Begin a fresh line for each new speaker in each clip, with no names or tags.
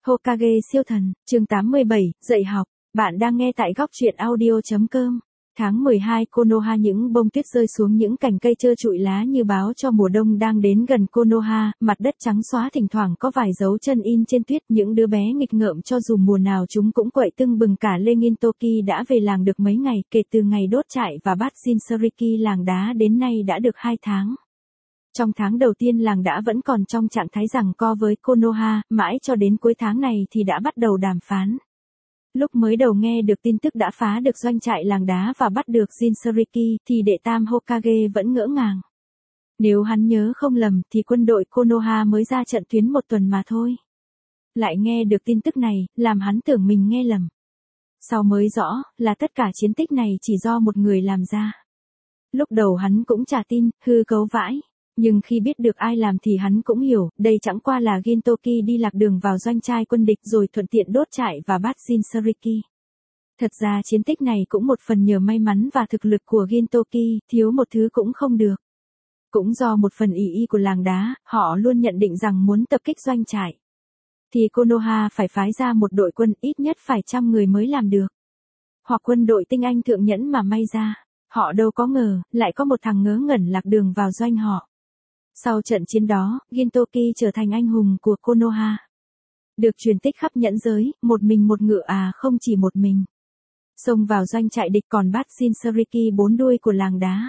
Hokage siêu thần, chương 87, dạy học. Bạn đang nghe tại góc truyện audio.com. Tháng 12 Konoha, những bông tuyết rơi xuống những cành cây trơ trụi lá như báo cho mùa đông đang đến gần Konoha, mặt đất trắng xóa thỉnh thoảng có vài dấu chân in trên tuyết, những đứa bé nghịch ngợm cho dù mùa nào chúng cũng quậy tưng bừng cả lên. Gintoki đã về làng được mấy ngày, kể từ ngày đốt trại và bắt Jinchuriki làng đá đến nay đã được 2 tháng. Trong tháng đầu tiên làng đã vẫn còn trong trạng thái giằng co với Konoha, mãi cho đến cuối tháng này thì đã bắt đầu đàm phán. Lúc mới đầu nghe được tin tức đã phá được doanh trại làng đá và bắt được Jinchuriki thì đệ tam Hokage vẫn ngỡ ngàng. Nếu hắn nhớ không lầm thì quân đội Konoha mới ra trận tuyến 1 tuần mà thôi. Lại nghe được tin tức này, làm hắn tưởng mình nghe lầm. Sau mới rõ là tất cả chiến tích này chỉ do một người làm ra. Lúc đầu hắn cũng chả tin, hư cấu vãi. Nhưng khi biết được ai làm thì hắn cũng hiểu, đây chẳng qua là Gintoki đi lạc đường vào doanh trại quân địch rồi thuận tiện đốt trại và bắt Jinchuriki. Thật ra chiến tích này cũng một phần nhờ may mắn và thực lực của Gintoki, thiếu một thứ cũng không được. Cũng do một phần ý của làng đá, họ luôn nhận định rằng muốn tập kích doanh trại thì Konoha phải phái ra một đội quân ít nhất phải 100 người mới làm được. Hoặc quân đội tinh anh thượng nhẫn mà may ra. Họ đâu có ngờ, lại có một thằng ngớ ngẩn lạc đường vào doanh họ. Sau trận chiến đó, Gintoki trở thành anh hùng của Konoha. Được truyền tích khắp nhẫn giới, một mình một ngựa không chỉ một mình. Xông vào doanh trại địch còn bắt Jinchuriki 4 đuôi của làng đá.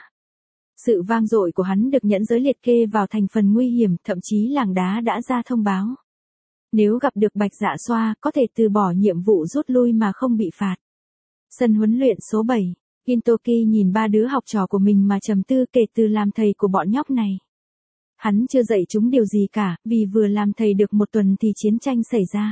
Sự vang dội của hắn được nhẫn giới liệt kê vào thành phần nguy hiểm, thậm chí làng đá đã ra thông báo. Nếu gặp được Bạch Dạ Xoa, có thể từ bỏ nhiệm vụ rút lui mà không bị phạt. Sân huấn luyện số 7, Gintoki nhìn 3 đứa học trò của mình mà trầm tư. Kể từ làm thầy của bọn nhóc này, hắn chưa dạy chúng điều gì cả, vì vừa làm thầy được 1 tuần thì chiến tranh xảy ra.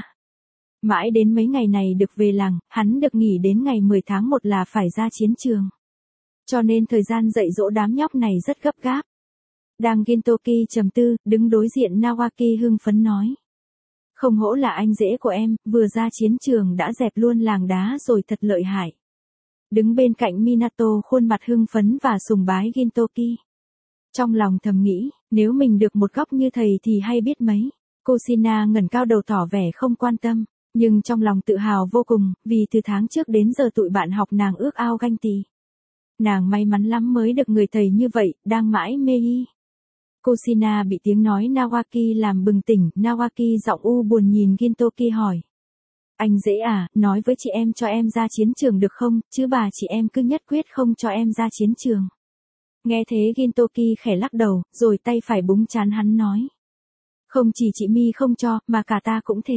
Mãi đến mấy ngày này được về làng, hắn được nghỉ đến ngày 10 tháng 1 là phải ra chiến trường. Cho nên thời gian dạy dỗ đám nhóc này rất gấp gáp. Đang Gintoki trầm tư, đứng đối diện Nawaki hưng phấn nói. Không hổ là anh rể của em, vừa ra chiến trường đã dẹp luôn làng đá rồi, thật lợi hại. Đứng bên cạnh Minato khuôn mặt hưng phấn và sùng bái Gintoki. Trong lòng thầm nghĩ, nếu mình được một góc như thầy thì hay biết mấy. Kushina ngẩng cao đầu tỏ vẻ không quan tâm, nhưng trong lòng tự hào vô cùng, vì từ tháng trước đến giờ tụi bạn học nàng ước ao ganh tị. Nàng may mắn lắm mới được người thầy như vậy, đang mãi mê y. Kushina bị tiếng nói Nawaki làm bừng tỉnh. Nawaki giọng u buồn nhìn Gintoki hỏi. Anh dễ nói với chị em cho em ra chiến trường được không, chứ bà chị em cứ nhất quyết không cho em ra chiến trường. Nghe thế Gintoki khẽ lắc đầu, rồi tay phải búng trán hắn nói. Không chỉ chị Mi không cho, mà cả ta cũng thế.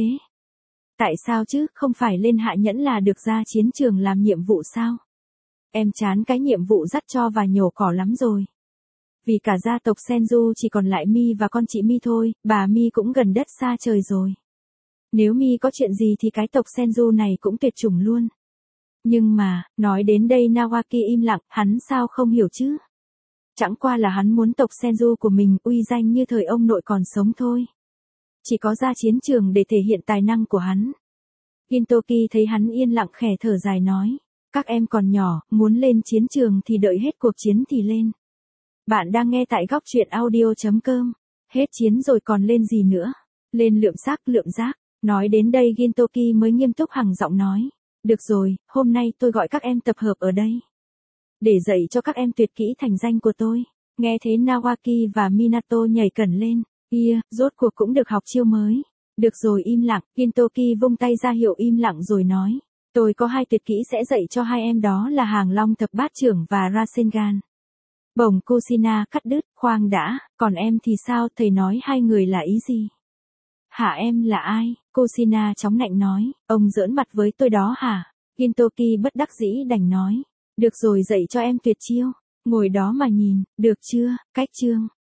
Tại sao chứ, không phải lên hạ nhẫn là được ra chiến trường làm nhiệm vụ sao? Em chán cái nhiệm vụ dắt cho và nhổ cỏ lắm rồi. Vì cả gia tộc Senju chỉ còn lại Mi và con chị Mi thôi, bà Mi cũng gần đất xa trời rồi. Nếu Mi có chuyện gì thì cái tộc Senju này cũng tuyệt chủng luôn. Nhưng mà, nói đến đây Nawaki im lặng, hắn sao không hiểu chứ? Chẳng qua là hắn muốn tộc Senju của mình uy danh như thời ông nội còn sống thôi. Chỉ có ra chiến trường để thể hiện tài năng của hắn. Gintoki thấy hắn yên lặng khẽ thở dài nói. Các em còn nhỏ, muốn lên chiến trường thì đợi hết cuộc chiến thì lên. Bạn đang nghe tại góc truyện audio.com. Hết chiến rồi còn lên gì nữa? Lên lượm xác. Nói đến đây Gintoki mới nghiêm túc hằng giọng nói. Được rồi, hôm nay tôi gọi các em tập hợp ở đây. Để dạy cho các em tuyệt kỹ thành danh của tôi. Nghe thế Nawaki và Minato nhảy cẩn lên. Rốt cuộc cũng được học chiêu mới. Được rồi, im lặng. Gintoki vung tay ra hiệu im lặng rồi nói. Tôi có 2 tuyệt kỹ sẽ dạy cho hai em, đó là Hàng Long Thập Bát Chưởng và Rasengan. Bổng Kushina cắt đứt, khoan đã, còn em thì sao, thầy nói 2 người là ý gì? Hả, em là ai? Kushina chóng nạnh nói, ông giỡn mặt với tôi đó hả? Gintoki bất đắc dĩ đành nói. Được rồi, dạy cho em tuyệt chiêu. Ngồi đó mà nhìn, được chưa? Cách chương.